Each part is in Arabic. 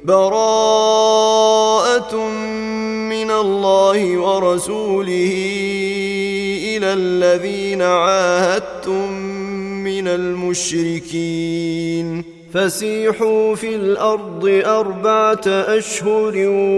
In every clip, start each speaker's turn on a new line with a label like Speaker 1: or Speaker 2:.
Speaker 1: براءة من الله ورسوله إلى الذين عاهدتم من المشركين فسيحوا في الأرض 4 أشهر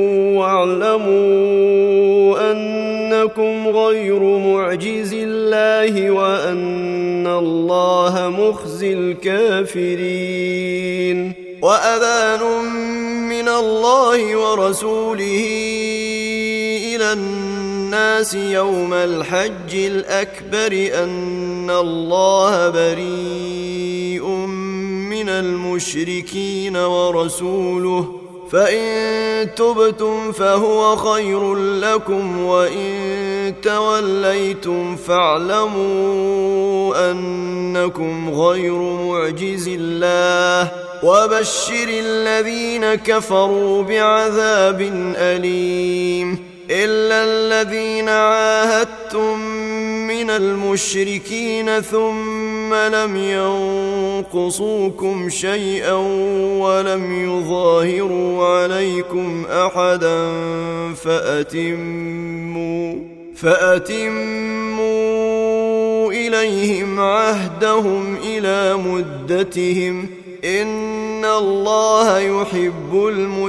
Speaker 1: واعلموا أنكم غير معجز الله وأن الله مخزي الكافرين وأذان من الله ورسوله إلى الناس يوم الحج الأكبر أن الله بريء من المشركين ورسوله فإن تبتم فهو خير لكم وإن توليتم فاعلموا أنكم غير معجز الله وبشر الذين كفروا بعذاب أليم إلا الذين عاهدتم من المشركين ثم لم ينقصوكم شيئا ولم يظاهروا عليكم أحدا فأتموا إليهم عهدهم إلى مدتهم إن الله يحب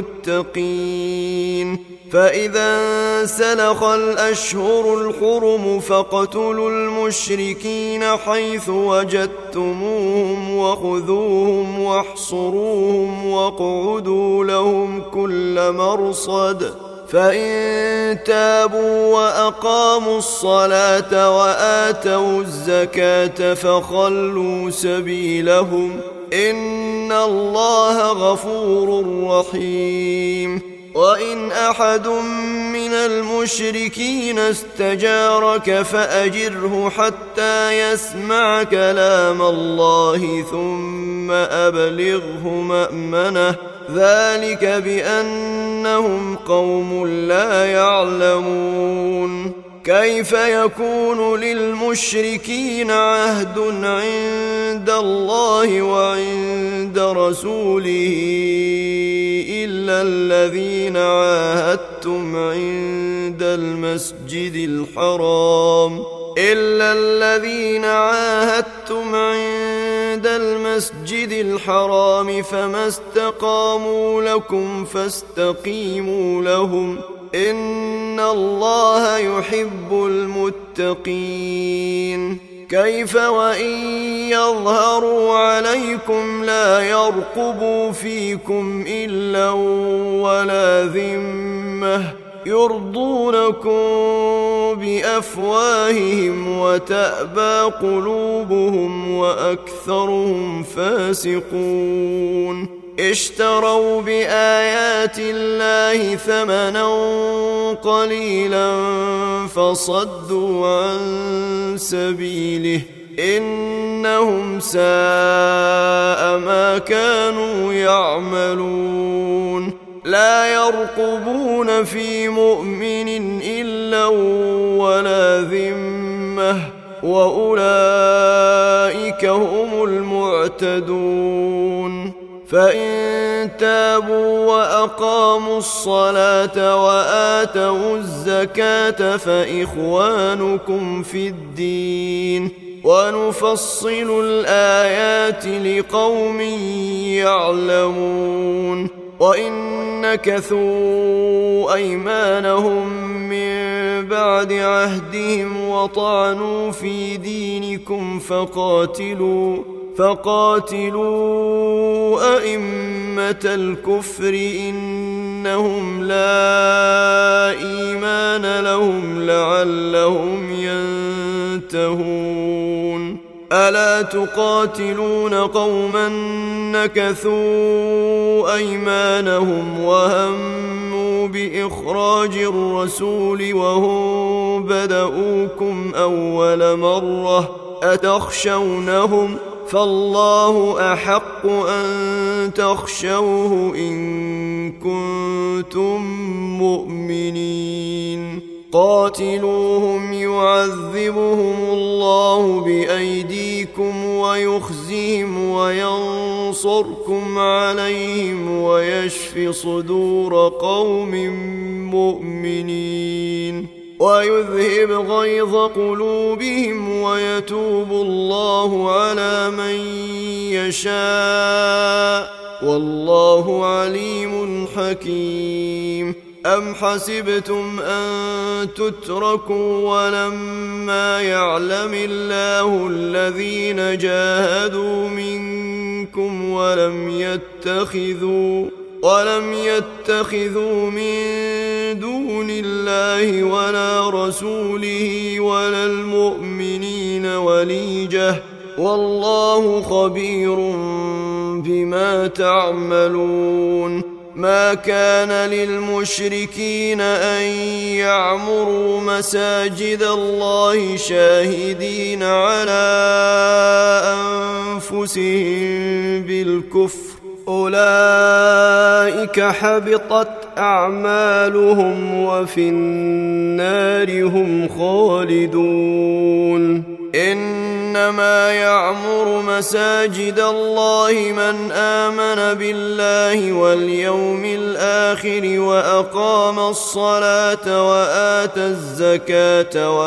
Speaker 1: المتقين فإذا انسلخ الأشهر الحرم فاقتلوا المشركين حيث وجدتموهم وخذوهم واحصروهم واقعدوا لهم كل مرصد فإن تابوا وأقاموا الصلاة وآتوا الزكاة فخلوا سبيلهم إن الله غفور رحيم وإن أحد من المشركين استجارك فأجره حتى يسمع كلام الله ثم أبلغه مأمنه ذلك بأنهم قوم لا يعلمون كيف يكون للمشركين عهد عند الله وعند رسوله إلا الذين عاهدتم عند المسجد الحرام فما استقاموا لكم فاستقيموا لهم إن الله يحب المتقين كيف وإن يظهروا عليكم لا يرقبوا فيكم إلا ولا ذمة يرضونكم بأفواههم وتأبى قلوبهم وأكثرهم فاسقون اشتروا بآيات الله ثمنا قليلا فصدوا عن سبيله إنهم ساء ما كانوا يعملون لا يرقبون في مؤمن إلا ولا ذمة وأولئك هم المعتدون فإن تابوا وأقاموا الصلاة وآتوا الزكاة فإخوانكم في الدين ونفصل الآيات لقوم يعلمون وإن نكثوا أيمانهم من بعد عهدهم وطعنوا في دينكم فقاتلوا أئمة الكفر إنهم لا إيمان لهم لعلهم ينتهون ألا تقاتلون قوما نكثوا أيمانهم وهموا بإخراج الرسول وهم بدؤوكم أول مرة أتخشونهم فالله أحق أن تخشوه إن كنتم مؤمنين قاتلوهم يعذبهم الله بأيديكم ويخزهم وينصرهم ينصركم عليهم ويشف صدور قوم مؤمنين ويذهب غيظ قلوبهم ويتوب الله على من يشاء والله عليم حكيم. أم حسبتم أن تتركوا ولما يعلم الله الذين جاهدوا منكم ولم يتخذوا من دون الله ولا رسوله ولا المؤمنين وليجة والله خبير بما تعملون. ما كان للمشركين أن يعمروا مساجد الله شاهدين على أنفسهم بالكفر أولئك حبطت أعمالهم وفي النار هم خالدون. إنما يعمر مساجد الله من آمن بالله واليوم الآخر وأقام الصلاة وآتى الزكاة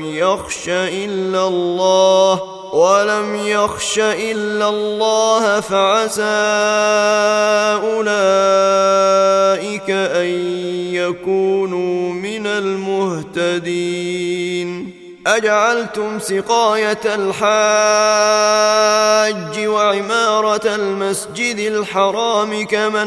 Speaker 1: ولم يخش إلا الله فعسى أولئك أن يكونوا من المهتدين. أجعلتم سقاية الحاج وعمارة المسجد الحرام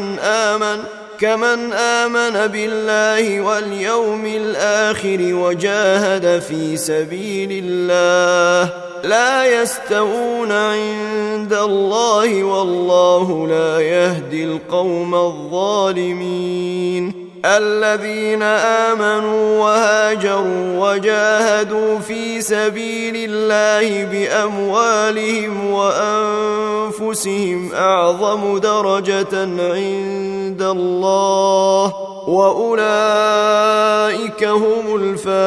Speaker 1: كمن آمن بالله واليوم الآخر وجاهد في سبيل الله لا يستوون عند الله والله لا يهدي القوم الظالمين. الذين آمنوا وهاجروا وجاهدوا في سبيل الله بأموالهم وأنفسهم أعظم درجة عند الله وأولئك هم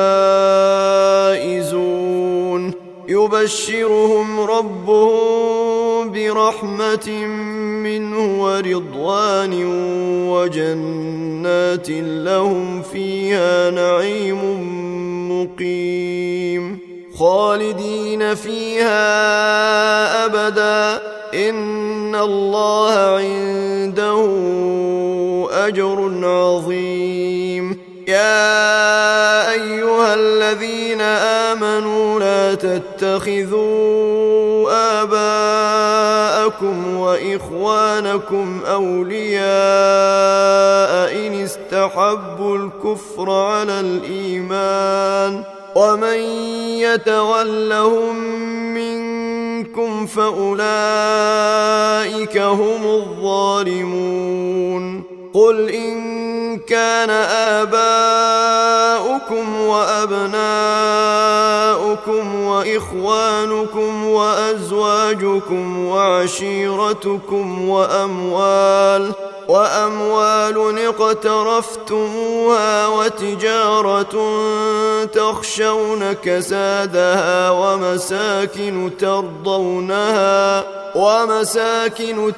Speaker 1: الفائزون. يبشرهم ربهم برحمة منه ورضوان وجنات لهم فيها نعيم مقيم خالدين فيها أبدا إن الله عنده أجر عظيم. يا أيها الذين آمنوا لا تتخذوا آباءكم وإخوانكم أولياء إن استحبوا الكفر على الإيمان ومن يتولهم منكم فأولئك هم الظالمون. قل إن كان آباؤكم وأبناؤكم وإخوانكم وأزواجكم وعشيرتكم وأموال اقترفتموها وتجارة تخشون كسادها ومساكن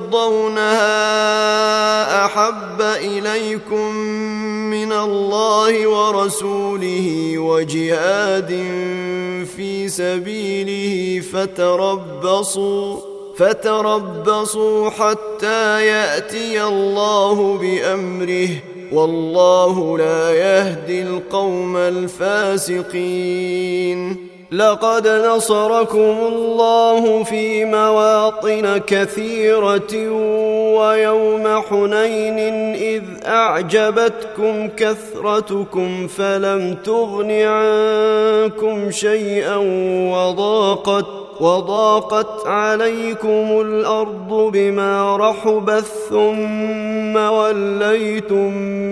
Speaker 1: ترضونها أحب إليكم من الله ورسوله وجهاد في سبيله فتربصوا حتى يأتي الله بأمره والله لا يهدي القوم الفاسقين. لقد نصركم الله في مواطن كثيرة ويوم حنين إذ أعجبتكم كثرتكم فلم تغن عنكم شيئا وضاقت عليكم الأرض بما رحبت ثم وليتم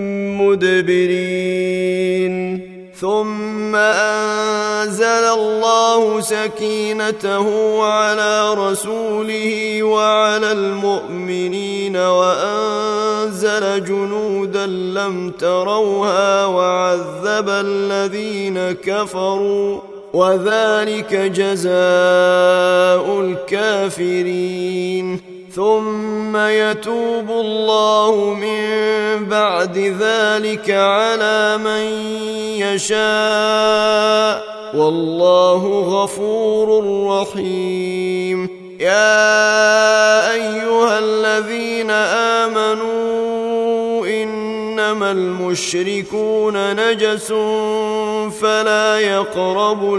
Speaker 1: مدبرين. ثم أنزل الله سكينته على رسوله وعلى المؤمنين وأنزل جنودا لم تروها وعذب الذين كفروا وذلك جزاء الكافرين. ثم يتوب الله من بعد ذلك على من يشاء والله غفور رحيم. يا أيها الذين آمنوا إنما المشركون نجس فلا يقربوا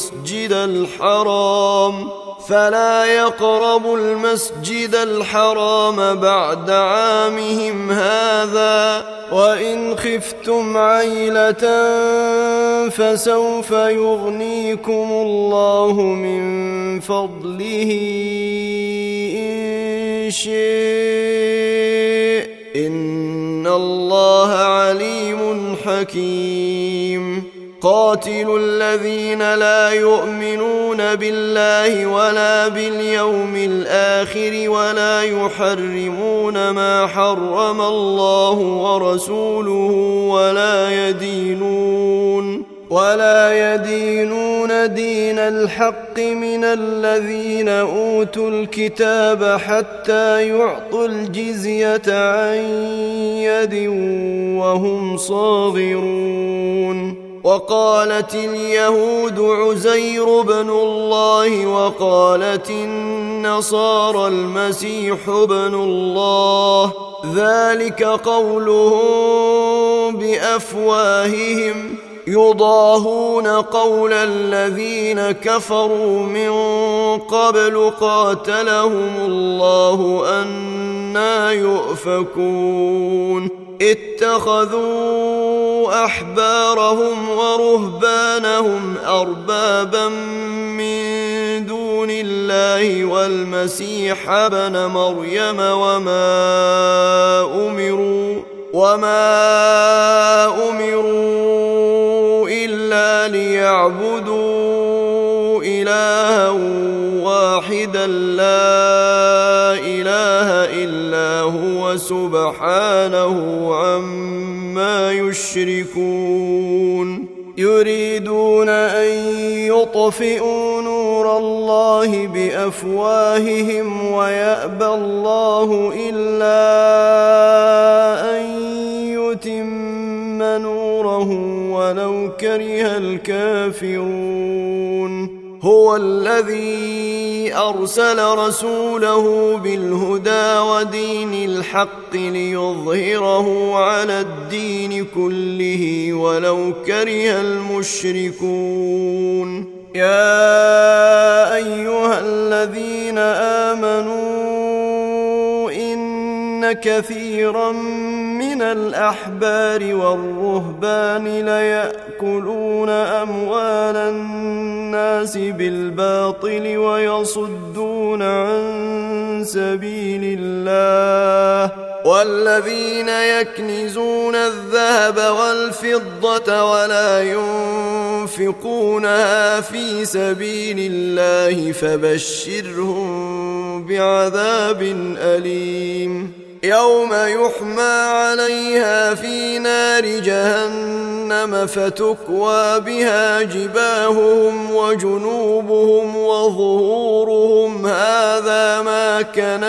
Speaker 1: المسجد الحرام بعد عامهم هذا وإن خفتم عيلة فسوف يغنيكم الله من فضله إن شاء إن الله عليم حكيم. قاتلوا الذين لا يؤمنون بالله ولا باليوم الآخر ولا يحرمون ما حرم الله ورسوله ولا يدينون دين الحق من الذين أوتوا الكتاب حتى يعطوا الجزية عن يد وهم صاغرون. وقالت اليهود عزير بن الله وقالت النصارى المسيح بن الله ذلك قولهم بأفواههم يضاهون قول الذين كفروا من قبل قاتلهم الله أنى يؤفكون. اتخذوا أحبارهم ورهبانهم أربابا من دون الله والمسيح ابن مريم وما أمروا إلا ليعبدوا إلها واحدا لا إله إلا هو سبحانه عما يشركون. يريدون أن يطفئوا نور الله بأفواههم ويأبى الله إلا أن يتم نوره ولو كره الكافرون. هو الذي أرسل رسوله بالهدى ودين الحق ليظهره على الدين كله ولو كره المشركون. يا أيها الذين آمنوا إن كثيرا من الأحبار والرهبان ليأكلون أموال الناس بالباطل ويصدون عن سبيل الله والذين يكنزون الذهب والفضة ولا ينفقونها في سبيل الله فبشرهم بعذاب أليم. يوم يحمى عليها في نار جهنم فتكوى بها جباههم وجنوبهم وظهورهم هذا ما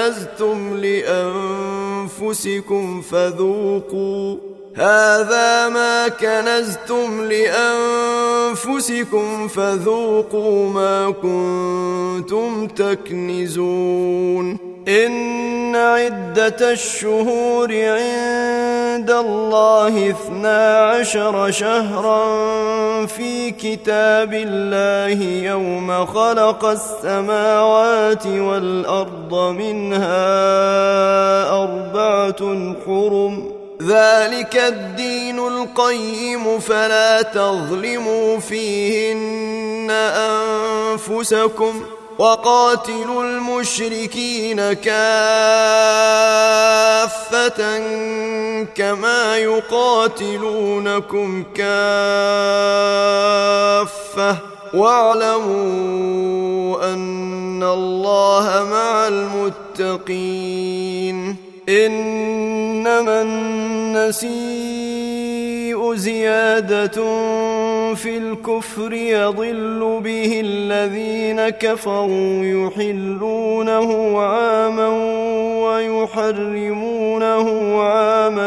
Speaker 1: كنزتم لأنفسكم فذوقوا ما كنتم تكنزون. إن عدة الشهور عند الله 12 شهرا في كتاب الله يوم خلق السماوات والأرض منها 4 حرم ذلك الدين القيم فلا تظلموا فيهن أنفسكم وقاتلوا المشركين كافة كما يقاتلونكم كافة واعلموا أن الله مع المتقين. إنما النسيء زيادة في الكفر يضل به الذين كفروا يحلونه عاما ويحرمونه عاما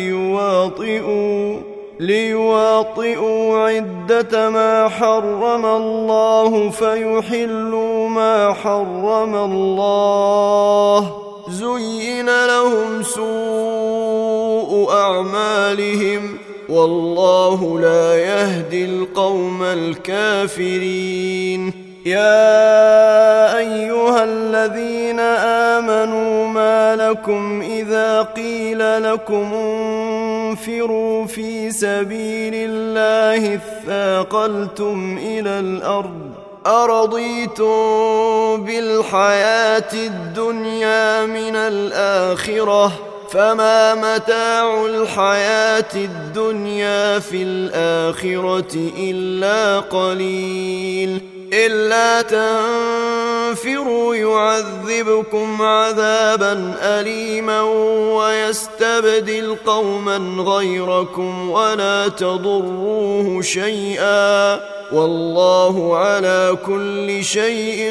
Speaker 1: ليواطئوا عدة ما حرم الله فيحلوا ما حرم الله. زين لهم سوء أعمالهم والله لا يهدي القوم الكافرين. يا أيها الذين آمنوا ما لكم إذا قيل لكم انفروا في سبيل الله اثاقلتم إلى الأرض أرضيتم بالحياة الدنيا من الآخرة فما متاع الحياة الدنيا في الآخرة إلا قليل. إلا تنفروا يعذبكم عذابا أليما ويستبدل قوما غيركم ولا تضروه شيئا والله على كل شيء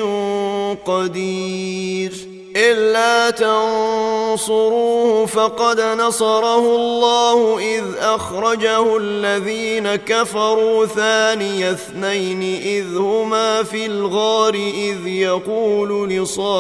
Speaker 1: قدير. إلا تنصروه فقد نصره الله إذ أخرجه الذين كفروا ثاني اثنين إذ هما في الغار إذ يقول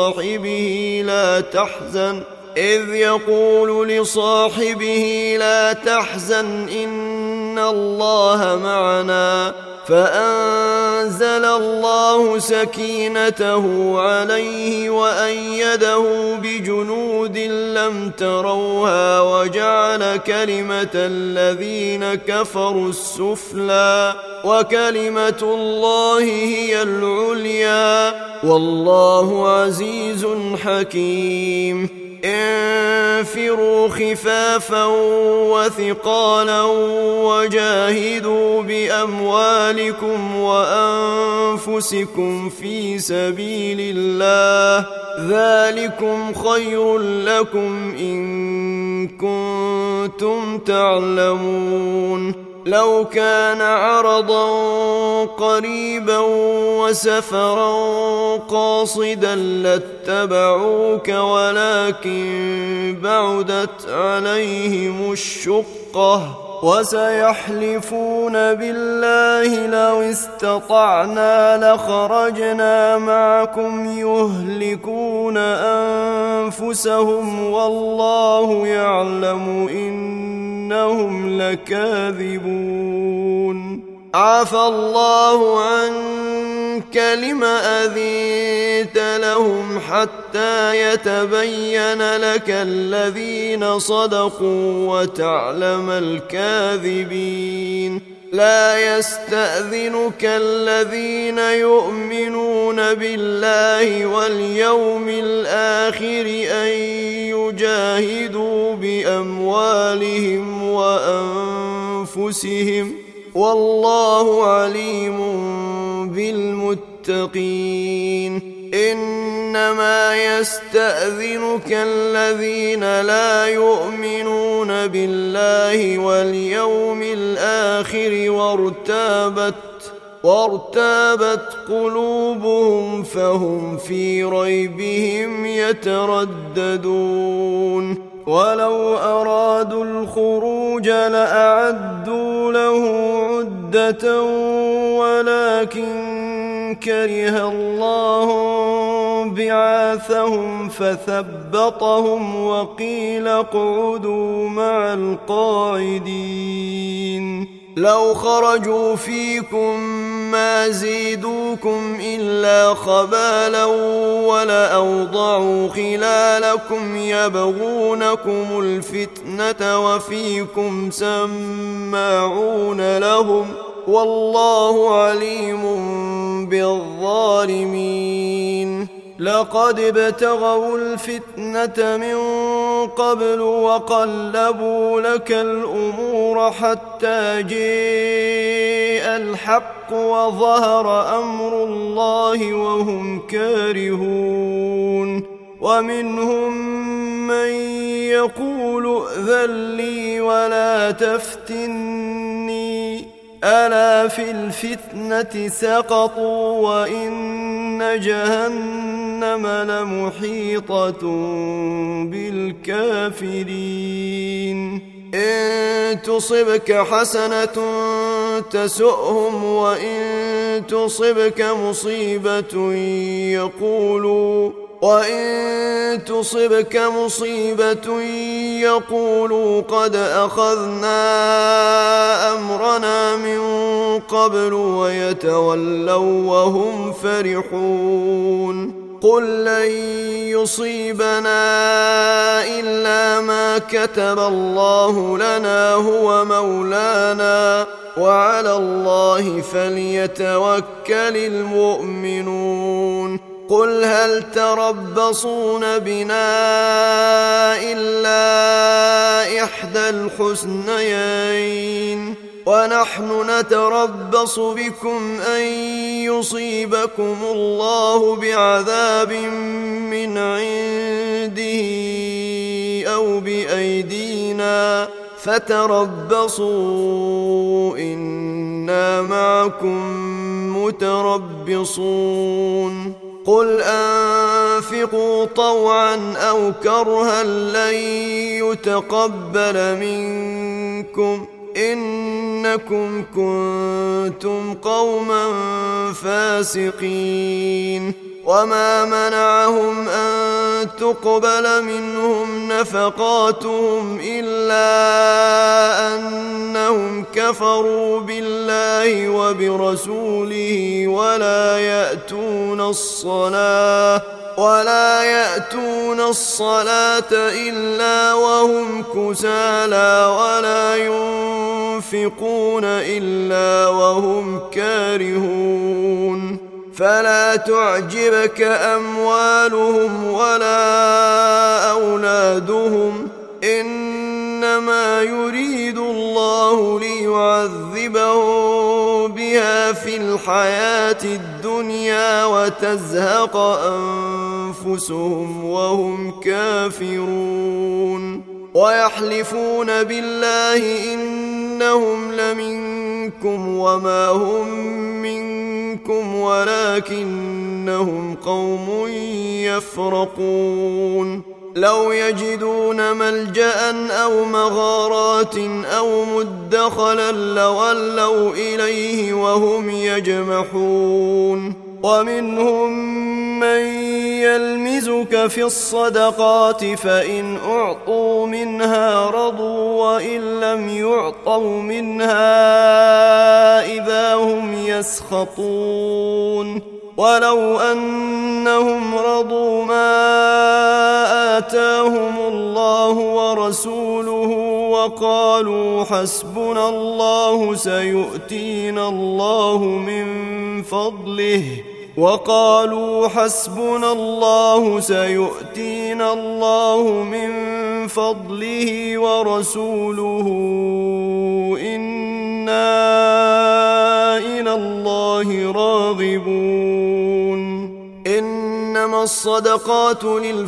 Speaker 1: لصاحبه لا تحزن إن الله معنا فأنزل الله سكينته عليه وأيده بجنود لم تروها وجعل كلمة الذين كفروا السفلى وكلمة الله هي العليا والله عزيز حكيم. انفروا خفافا وثقالا وجاهدوا بأموالكم وأنفسكم في سبيل الله ذلكم خير لكم إن كنتم تعلمون. لو كان عرضا قريبا وسفرا قاصدا لاتبعوك ولكن بعدت عليهم الشقة وسيحلفون بالله لو استطعنا لخرجنا معكم يهلكون أنفسهم والله يعلم إنهم لكاذبون. عفى الله عنك لم أذنت لهم حتى يتبين لك الذين صدقوا وتعلم الكاذبين. لا يستأذنك الذين يؤمنون بالله واليوم الآخر أن يجاهدوا بأموالهم وأنفسهم والله عليم بالمتقين. إنما يستأذنك الذين لا يؤمنون بالله واليوم الآخر وارتابت قلوبهم فهم في ريبهم يترددون. ولو أرادوا الخروج لأعدوا له عدة ولكن كره الله بعاثهم فثبطهم وقيل اقعدوا مع القاعدين. لو خرجوا فيكم ما زيدوكم إلا خبالا ولأوضعوا خلالكم يبغونكم الفتنة وفيكم سماعون لهم والله عليم بالظالمين. لقد ابتغوا الفتنة من قبل وقلبوا لك الأمور حتى جاء الحق وظهر أمر الله وهم كارهون. ومنهم من يقول ائذن لي ولا تفتني ألا في الفتنة سقطوا وإن جهنم لمحيطة بالكافرين إن تصبك حسنة تسؤهم وإن تصبك مصيبة يقولوا قد أخذنا أمرنا من قبل ويتولوا وهم فرحون قل لن يصيبنا إلا ما كتب الله لنا هو مولانا وعلى الله فليتوكل المؤمنون قل هل تربصون بنا إلا إحدى الحسنيين ونحن نتربص بكم أن يصيبكم الله بعذاب من عنده أو بأيدينا فتربصوا إنا معكم متربصون قل أنفقوا طوعا أو كرها لن يتقبل منكم إنكم كنتم قوما فاسقين وما منعهم أن تقبل منهم نفقاتهم إلا أنهم كفروا بالله وبرسوله ولا يأتون الصلاة إلا وهم كسالى ولا ينفقون إلا وهم كارهون فلا تعجبك أموالهم ولا أولادهم إنما يريد الله ليعذبهم بها في الحياة الدنيا وتزهق أنفسهم وهم كافرون ويحلفون بالله إنهم لمنكم وما هم منكم ولكنهم قوم يفرقون لو يجدون ملجأ أو مغارات أو مدخلا لولوا إليه وهم يجمحون ومنهم من يلمزك في الصدقات فإن أعطوا منها رضوا وإن لم يعطوا منها إذا هم يسخطون ولو أنهم رضوا ما آتاهم الله ورسوله وقالوا حسبنا الله سيؤتينا الله من فضله ورسوله إنا إلى الله راغبون إنما الصدقات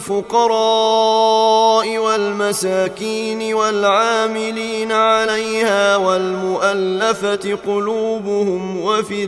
Speaker 1: للفقراء والمساكين والعاملين عليها والمؤلفة قلوبهم وفي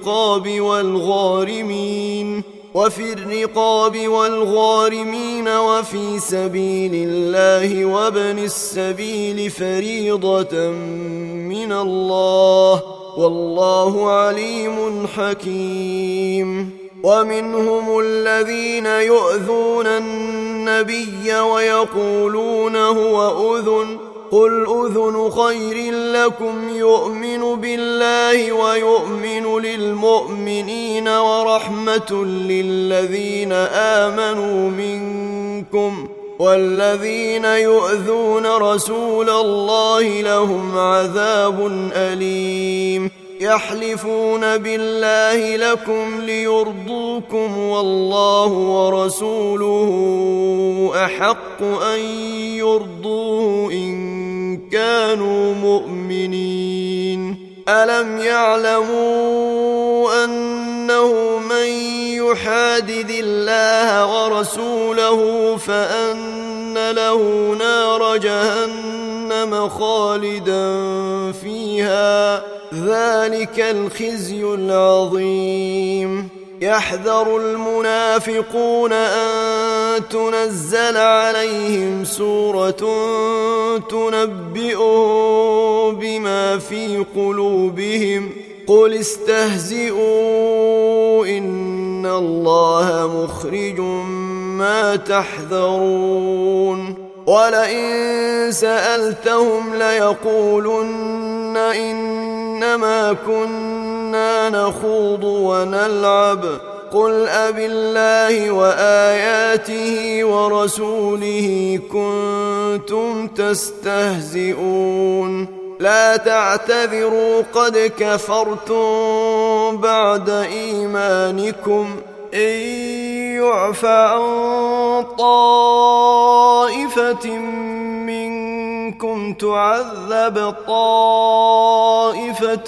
Speaker 1: الرقاب والغارمين وفي سبيل الله وابن السبيل فريضة من الله والله عليم حكيم ومنهم الذين يؤذون النبي ويقولون هو أذن قل أذن خير لكم يؤمن بالله ويؤمن للمؤمنين ورحمة للذين آمنوا منكم والذين يؤذون رسول الله لهم عذاب أليم يحلفون بالله لكم ليرضوكم والله ورسوله أحق أن يرضوه إن كانوا مؤمنين ألم يعلموا أنه من يحادد الله ورسوله فأن له نار جهنم خالدا فيها ذلك الخزي العظيم. يحذر المنافقون أن تنزل عليهم سورة تنبئهم بما في قلوبهم قل استهزئوا إن الله مخرج ما تحذرون. ولئن سألتهم ليقولن إنما كنا نخوض ونلعب قل أبالله وآياته ورسوله كنتم تستهزئون. لا تعتذروا قد كفرتم بعد إيمانكم إن يعف عن طائفة منكم تعذب طائفة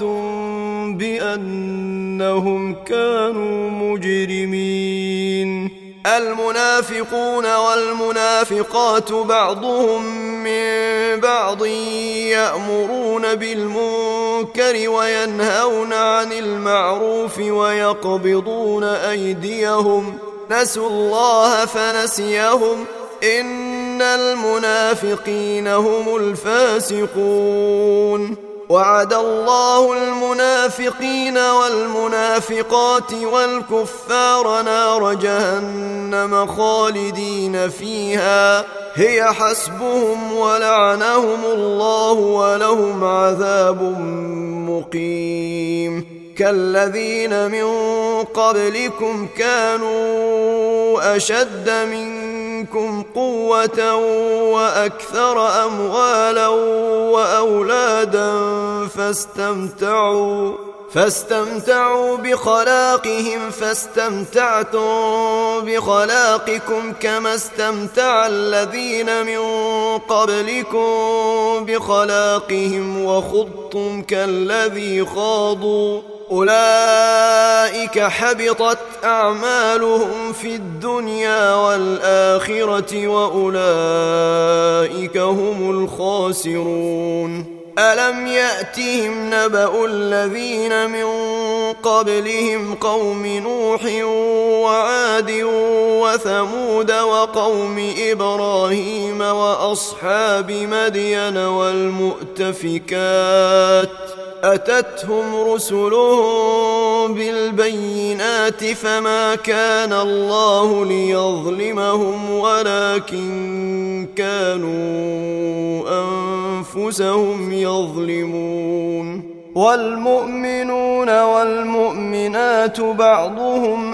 Speaker 1: بأنهم كانوا مجرمين. المنافقون والمنافقات بعضهم من بعض يأمرون بالمنكر وينهون عن المعروف ويقبضون أيديهم نسوا الله فنسيهم إن المنافقين هم الفاسقون. وعد الله المنافقين والمنافقات والكفار نار جهنم خالدين فيها هي حسبهم ولعنهم الله ولهم عذاب مقيم. كالذين من قبلكم كانوا أشد منكم قوة وأكثر أموالا وأولادا فاستمتعوا بخلاقهم فاستمتعتم بخلاقكم كما استمتع الذين من قبلكم بخلاقهم وخضتم كالذي خاضوا أولئك حبطت أعمالهم في الدنيا والآخرة وأولئك هم الخاسرون. ألم يأتهم نبأ الذين من قبلهم قوم نوح وعاد وثمود وقوم إبراهيم وأصحاب مدين والمؤتفكات أتتهم رسلهم بالبينات فما كان الله ليظلمهم ولكن كانوا أنفسهم يظلمون. والمؤمنون والمؤمنات بعضهم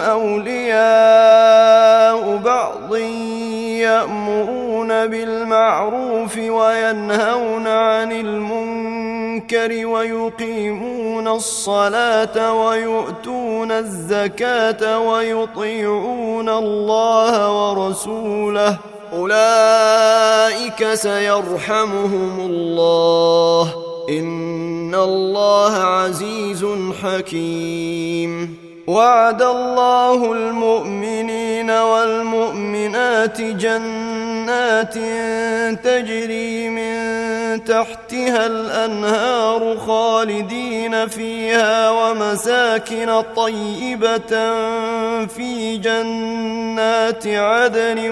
Speaker 1: أولياء بعض يأمرون بالمعروف وينهون عن المنكر ويقيمون الصلاة ويؤتون الزكاة ويطيعون الله ورسوله أولئك سيرحمهم الله إن الله عزيز حكيم. وعد الله المؤمنين والمؤمنات جنات تجري من تحتها الأنهار خالدين فيها ومساكن طيبة في جنات عدن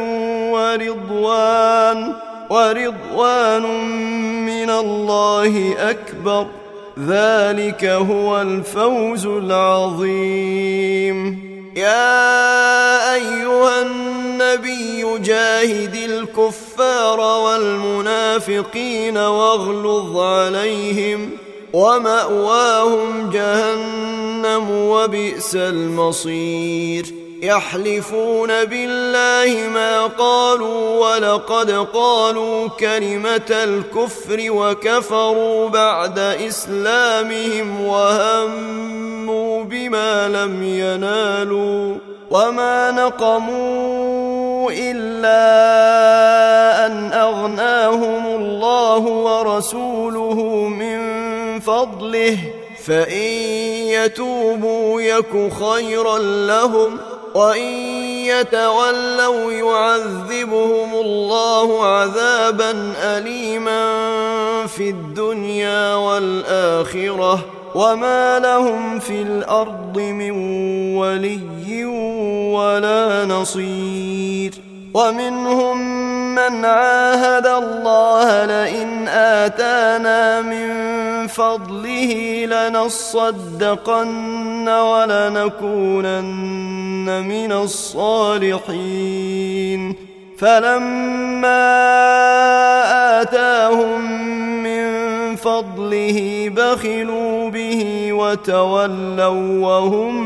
Speaker 1: ورضوان من الله أكبر ذلك هو الفوز العظيم. يا أيها النبي جاهد الكفار والمنافقين واغلظ عليهم ومأواهم جهنم وبئس المصير. يحلفون بالله ما قالوا ولقد قالوا كلمة الكفر وكفروا بعد إسلامهم وهموا بما لم ينالوا وما نقموا إلا أن أغناهم الله ورسوله من فضله فإن يتوبوا يك خيرا لهم وإن يتولوا يعذبهم الله عذابا أليما في الدنيا والآخرة وما لهم في الأرض من ولي ولا نصير. ومنهم من عاهد الله لئن آتانا من فضله لنصدقن ولنكونن من الصالحين فلما آتاهم من فضله بخلوا به وتولوا وهم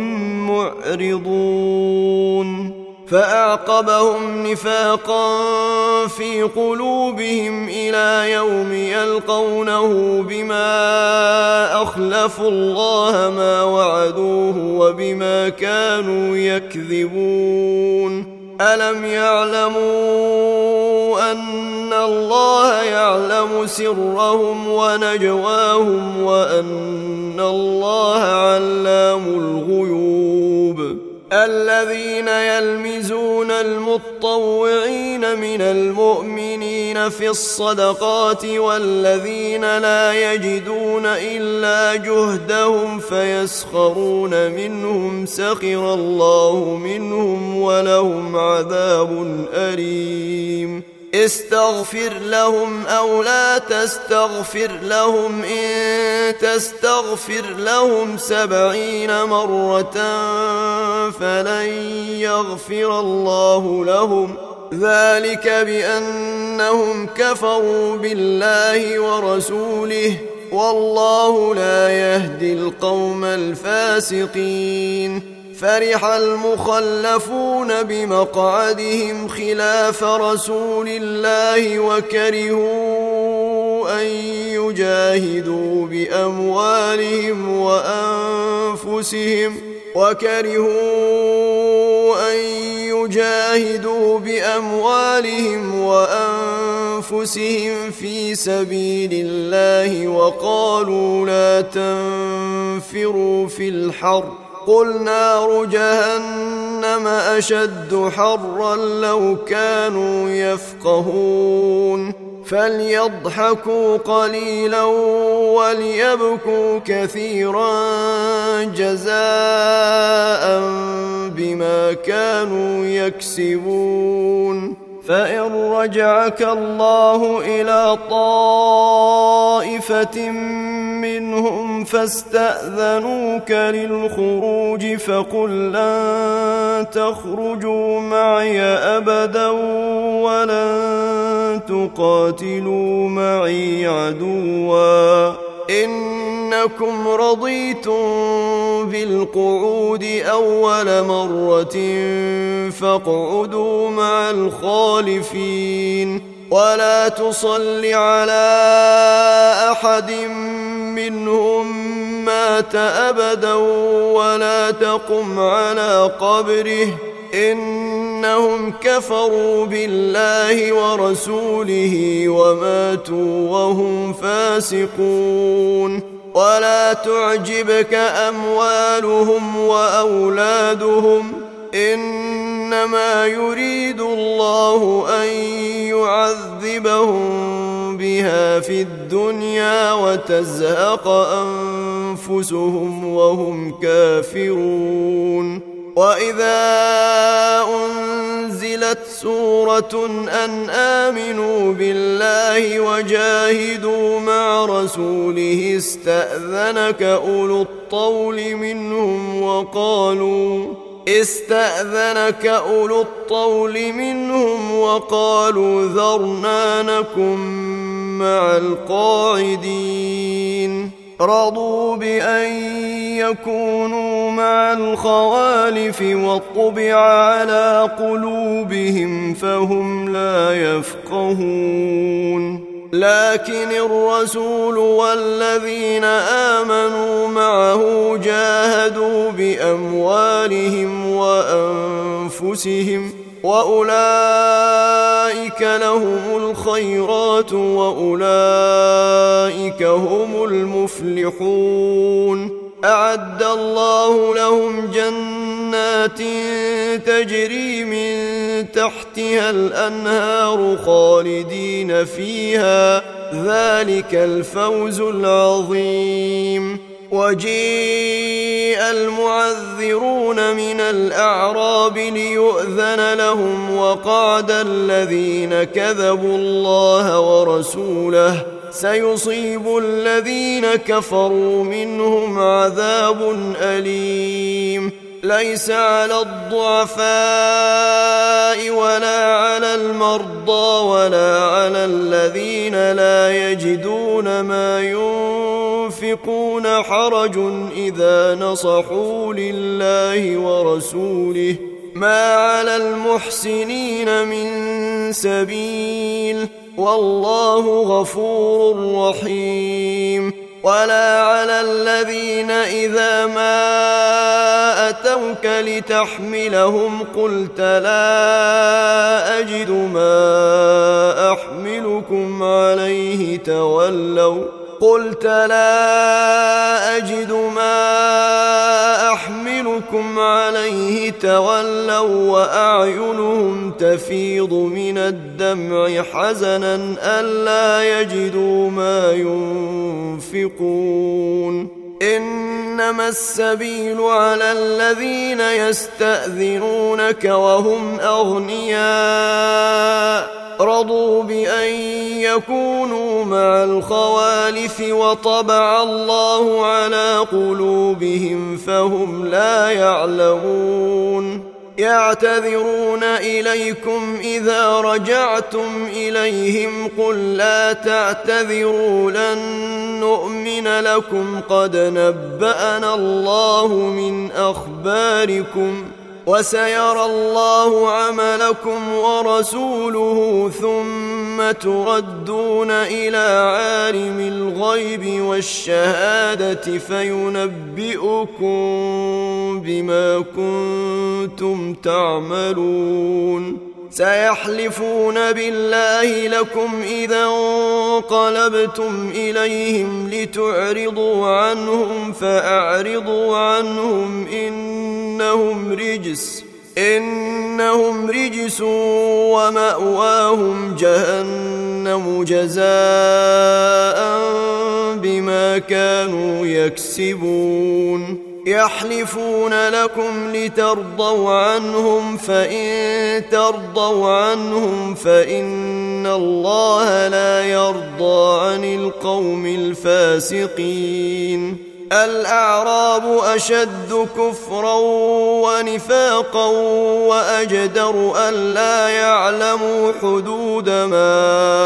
Speaker 1: معرضون فأعقبهم نفاقا في قلوبهم إلى يوم يلقونه بما أخلفوا الله ما وعدوه وبما كانوا يكذبون. ألم يعلموا أن الله يعلم سرهم ونجواهم وأن الله علام الغيوب. الذين يلمزون المطوعين من المؤمنين في الصدقات والذين لا يجدون إلا جهدهم فيسخرون منهم سخر الله منهم ولهم عذاب أليم. استغفر لهم أو لا تستغفر لهم إن تستغفر لهم 70 مرة فلن يغفر الله لهم ذلك بأنهم كفروا بالله ورسوله والله لا يهدي القوم الفاسقين. فرح المخلفون بمقعدهم خلاف رسول الله وكرهوا أن يجاهدوا بأموالهم وأنفسهم في سبيل الله وقالوا لا تنفروا في الحر قل نار جهنم أشد حرا لو كانوا يفقهون. فليضحكوا قليلا وليبكوا كثيرا جزاء بما كانوا يكسبون. فإن رجعك الله إلى طائفة منهم فاستأذنوك للخروج فقل لن تخرجوا معي أبدا ولن تقاتلوا معي عدوا إنكم رضيتم بالقعود أول مرة فاقعدوا مع الخالفين ولا تصل على أحد منهم مات أبدا ولا تقم على قبره إنهم كفروا بالله ورسوله وماتوا وهم فاسقون. ولا تعجبك أموالهم وأولادهم إنما يريد الله أن يعذبهم بها في الدنيا وتزهق أنفسهم وهم كافرون. وإذا أنزلت سورة أن آمنوا بالله وجاهدوا مع رسوله استأذنك أولو الطول منهم وقالوا ذرنا نكن مع القاعدين. رضوا بأن يكونوا مع الخوالف وطبع على قلوبهم فهم لا يفقهون. لكن الرسول والذين آمنوا معه جاهدوا بأموالهم وأنفسهم وأولئك لهم الخيرات وأولئك هم المفلحون. أعد الله لهم جنات تجري من تحتها الأنهار خالدين فيها، ذلك الفوز العظيم. وجيء المعذرون من الأعراب ليؤذن لهم، وقعد الذين كذبوا الله ورسوله، سيصيب الذين كفروا منهم عذاب أليم. ليس على الضعفاء ولا على المرضى ولا على الذين لا يجدون ما ينفقون حرج إذا نصحوا لله ورسوله، ما على المحسنين من سبيل، والله غفور رحيم. ولا على الذين إذا ما أتوك لتحملهم قلت لا أجد ما أحملكم عليه تولوا وأعينهم تفيض من الدمع حزنا ألا يجدوا ما ينفقون. إنما السبيل على الذين يستأذنونك وهم أغنياء رضوا بأن يكونوا مع الخوالف وطبع الله على قلوبهم فهم لا يعلمون. يعتذرون إليكم إذا رجعتم إليهم قل لا تعتذروا لن نؤمن لكم قد نبأنا الله من أخباركم وسيرى الله عملكم ورسوله ثم تردون إلى عالم الغيب والشهادة فينبئكم بما كنتم تعملون. سيحلفون بالله لكم إذا انقلبتم إليهم لتعرضوا عنهم فأعرضوا عنهم إنهم رجس ومأواهم جهنم جزاء بما كانوا يكسبون. يحلفون لكم لترضوا عنهم فإن ترضوا عنهم فإن الله لا يرضى عن القوم الفاسقين. الأعراب أشد كفرا ونفاقا وأجدر ألا يعلموا حدود ما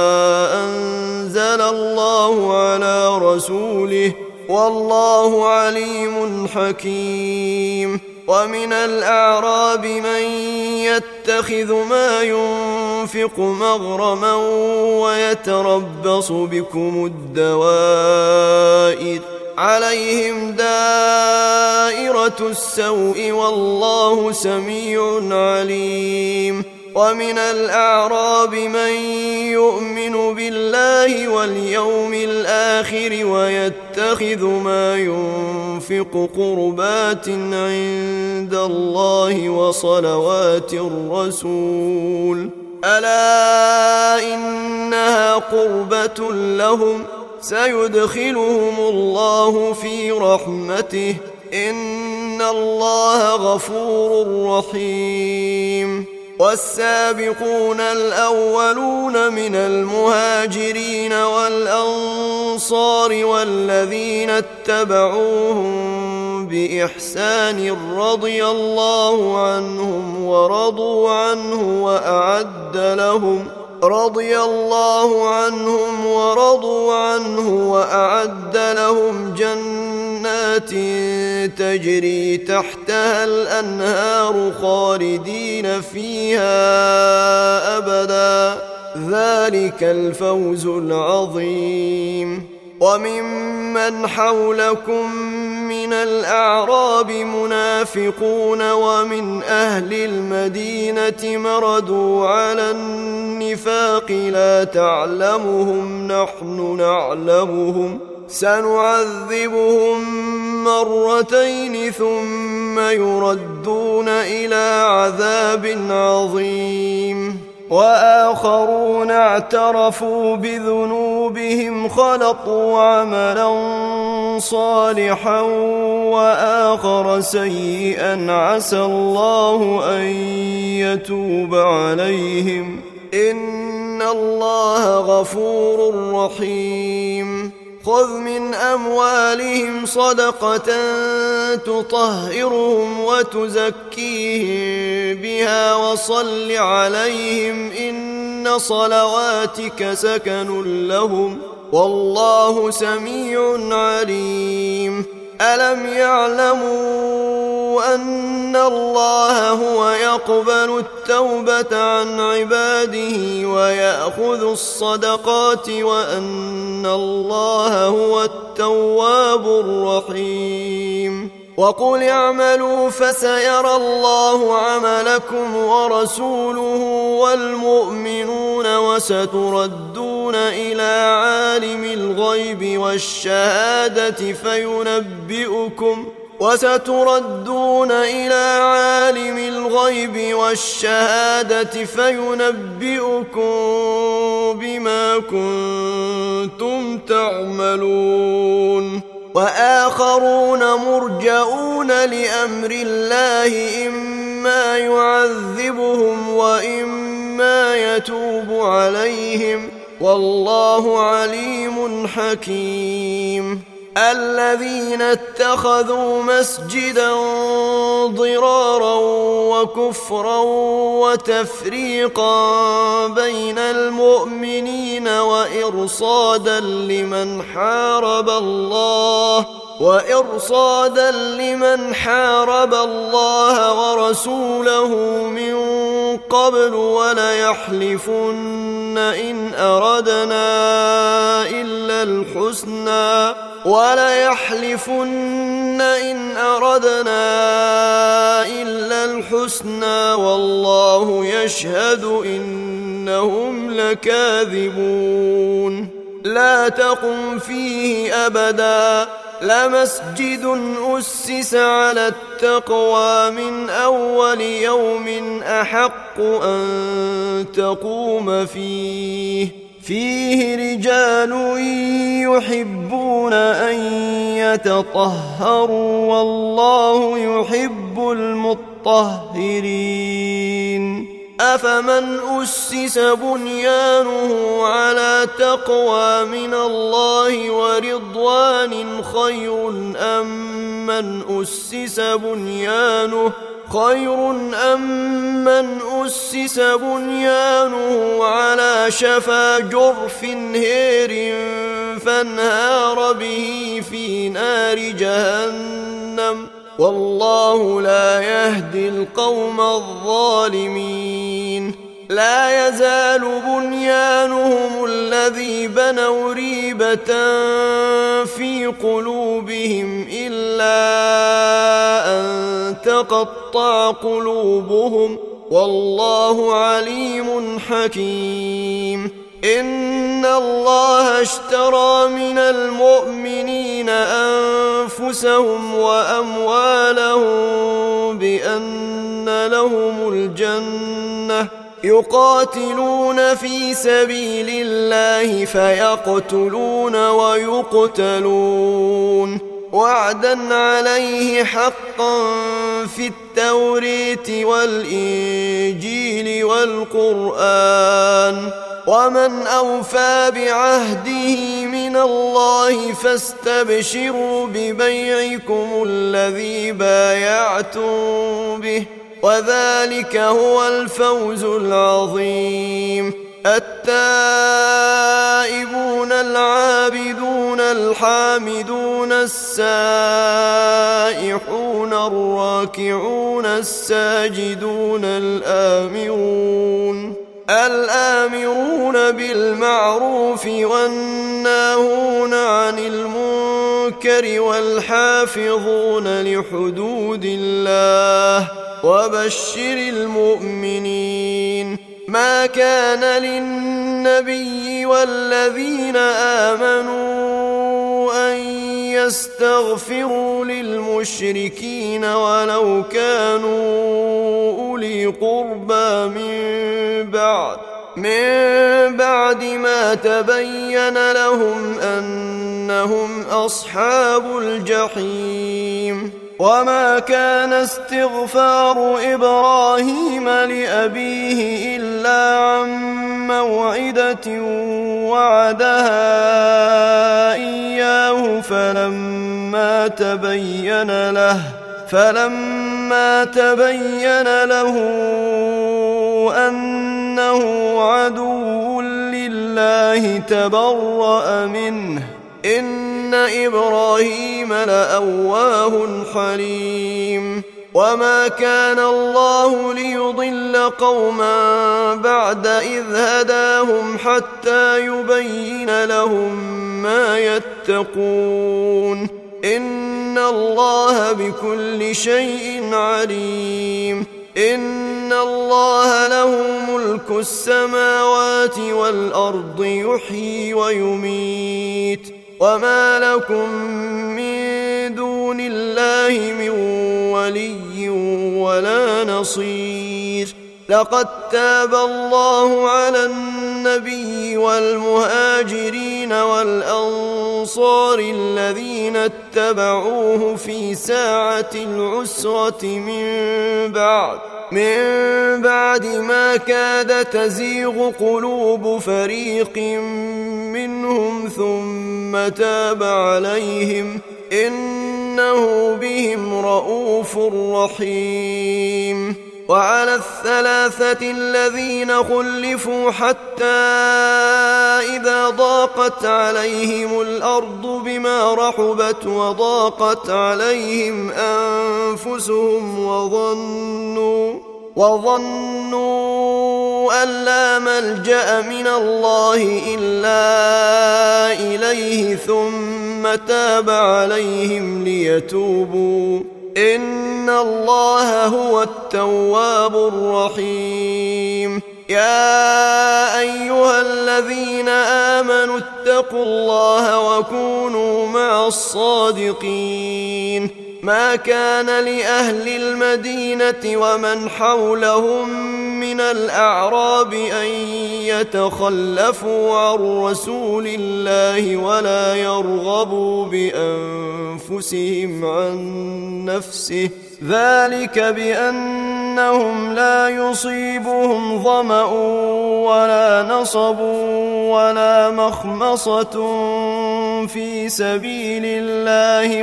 Speaker 1: أنزل الله على رسوله والله عليم حكيم. ومن الأعراب من يتخذ ما ينفق مغرما ويتربص بكم الدوائر عليهم دائرة السوء والله سميع عليم. ومن الأعراب من يؤمن بالله واليوم الآخر ويتخذ ما ينفق قربات عند الله وصلوات الرسول ألا إنها قربة لهم سيدخلهم الله في رحمته إن الله غفور رحيم. والسابقون الأولون من المهاجرين والأنصار والذين اتبعوهم بإحسان رضي الله عنهم ورضوا عنه وأعد لهم جنات تجري تحتها الأنهار خالدين فيها أبدا ذلك الفوز العظيم. وممن حولكم من الأعراب منافقون ومن أهل المدينة مردوا على النفاق لا تعلمهم نحن نعلمهم سنعذبهم مرتين ثم يردون إلى عذاب عظيم. وآخرون اعترفوا بذنوبهم خلطوا عملا صالحا وآخر سيئا عسى الله أن يتوب عليهم إن الله غفور رحيم. خذ من أموالهم صدقة تطهرهم وتزكيهم بها وصل عليهم إن صلواتك سكن لهم والله سميع عليم. ألم يعلموا أن الله هو يقبل التوبة عن عباده ويأخذ الصدقات وأن الله هو التواب الرحيم. وقل اعملوا فسيرى الله عملكم ورسوله والمؤمنون وستردون إلى عالم الغيب والشهادة فينبئكم بما كنتم تعملون. وآخرون مرجؤون لأمر الله إما يعذبهم وإما يتوب عليهم والله عليم حكيم. الذين اتخذوا مسجدا ضرارا وكفرا وتفريقا بين المؤمنين وإرصادا لمن حارب الله ورسوله من قبل وليحلفن إن أردنا إلا الحسنى والله يشهد إنهم لكاذبون. لا تقم فيه أبدا لمسجد أسس على التقوى من أول يوم أحق أن تقوم فيه رجال يحبون أن يتطهروا والله يحب المطهرين. أفمن أسس بنيانه على تقوى من الله ورضوان خير أم من أسس بنيانه على شفا جرف هير فانهار به في نار جهنم والله لا يهدي القوم الظالمين. لا يزال بنيانهم الذي بنوا ريبة في قلوبهم إلا أن تقطع قلوبهم والله عليم حكيم. إن الله اشترى من المؤمنين أنفسهم وأموالهم بأن لهم الجنة يقاتلون في سبيل الله فيقتلون ويقتلون وعدا عليه حقا في التوراة والإنجيل والقرآن ومن أوفى بعهده من الله فاستبشروا ببيعكم الذي بايعتم به وذلك هو الفوز العظيم. التائبون العابدون الحامدون السائحون الراكعون الساجدون الآمرون بالمعروف والناهون عن المنكر والحافظون لحدود الله وبشر المؤمنين. ما كان للنبي والذين آمنوا أن يستغفروا للمشركين ولو كانوا أولي قربى من بعد ما تبين لهم أنهم أصحاب الجحيم. وما كان استغفار إبراهيم لأبيه إلا عن موعدة وعدها إياه فلما تبين له أنه عدو لله تبرأ منه إن إبراهيم لأواه حليم. وما كان الله ليضل قوما بعد إذ هداهم حتى يبين لهم ما يتقون إن الله بكل شيء عليم. إن الله له ملك السماوات والأرض يحيي ويميت وما لكم من دون الله من ولي ولا نصير. لقد تاب الله على النبي والمهاجرين والأنصار الذين اتبعوه في ساعة العسرة من بعد ما كاد تزيغ قلوب فريق منهم ثم تاب عليهم إنه بهم رؤوف رحيم. وعلى الثلاثة الذين خلفوا حتى إذا ضاقت عليهم الأرض بما رحبت وضاقت عليهم أنفسهم وظنوا أن لا ملجأ من الله إلا إليه ثم تاب عليهم ليتوبوا إن الله هو التواب الرحيم. يا أيها الذين آمنوا اتقوا الله وكونوا مع الصادقين. ما كان لأهل المدينة ومن حولهم من الأعراب أن يتخلفوا عن رسول الله ولا يرغبوا بأنفسهم عن نفسه ذلك بأنهم لا يصيبهم ظمأ ولا نصب ولا مخمصة في سبيل الله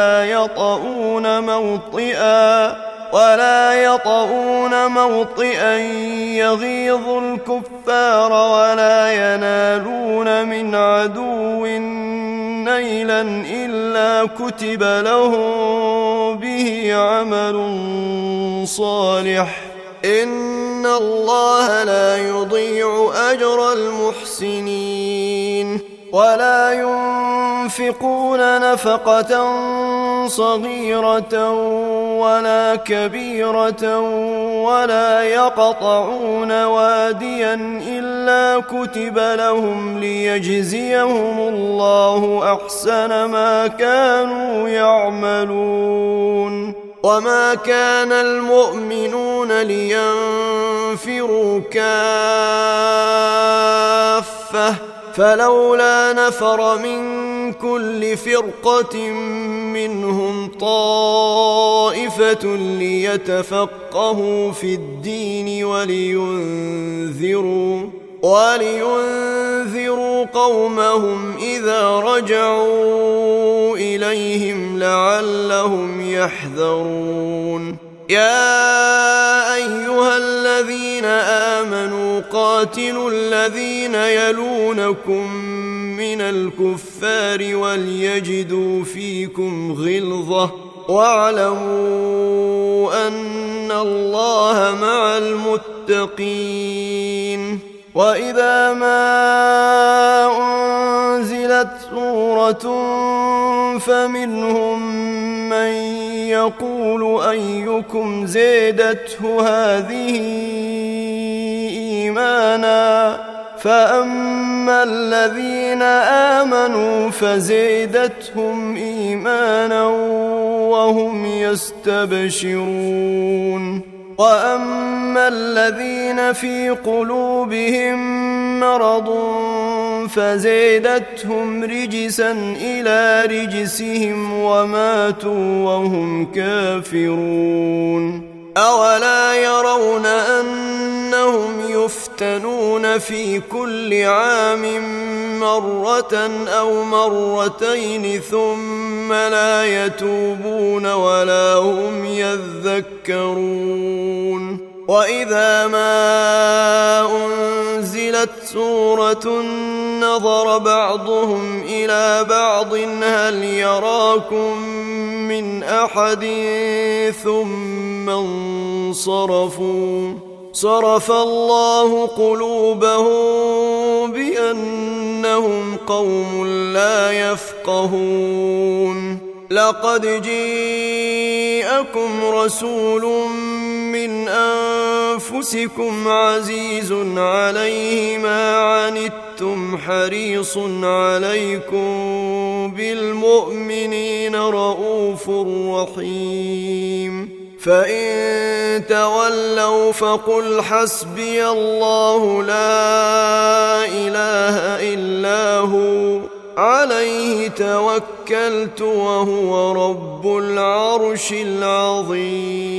Speaker 1: ولا يطؤون موطئا يغيظ الكفار ولا ينالون من عدو نيلا إلا كتب لهم به عمل صالح إن الله لا يضيع أجر المحسنين. ولا ينفقون نفقة صغيرة ولا كبيرة ولا يقطعون واديا إلا كتب لهم ليجزيهم الله أحسن ما كانوا يعملون. وما كان المؤمنون لينفروا كافة فلولا نفر من كل فرقة منهم طائفة ليتفقهوا في الدين ولينذروا قومهم إذا رجعوا إليهم لعلهم يحذرون. يا أيها الذين آمنوا قاتلوا الذين يلونكم من الكفار وليجدوا فيكم غلظة واعلموا أن الله مع المتقين. وإذا ما أنزلت سورة فمنهم من يقول أيكم زادته هذه إيمانا فأما الذين آمنوا فزيدتهم إيمانا وهم يستبشرون وأما الذين في قلوبهم مرض فزيدتهم رجسا إلى رجسهم وماتوا وهم كافرون أولا يرون أنهم يفتنون في كل عام مرة أو مرتين ثم لا يتوبون ولا هم يذكرون وإذا ما أنزلت سورة نظر بعضهم إلى بعض هل يراكم من أحد ثم انصرفوا صرف الله قلوبهم بأنهم قوم لا يفقهون لقد جاءكم رسول من أنفسكم عزيز عليه ما عنتم حريص عليكم بالمؤمنين رؤوف رحيم فإن تولوا فقل حسبي الله لا إله إلا هو عليه توكلت وهو رب العرش العظيم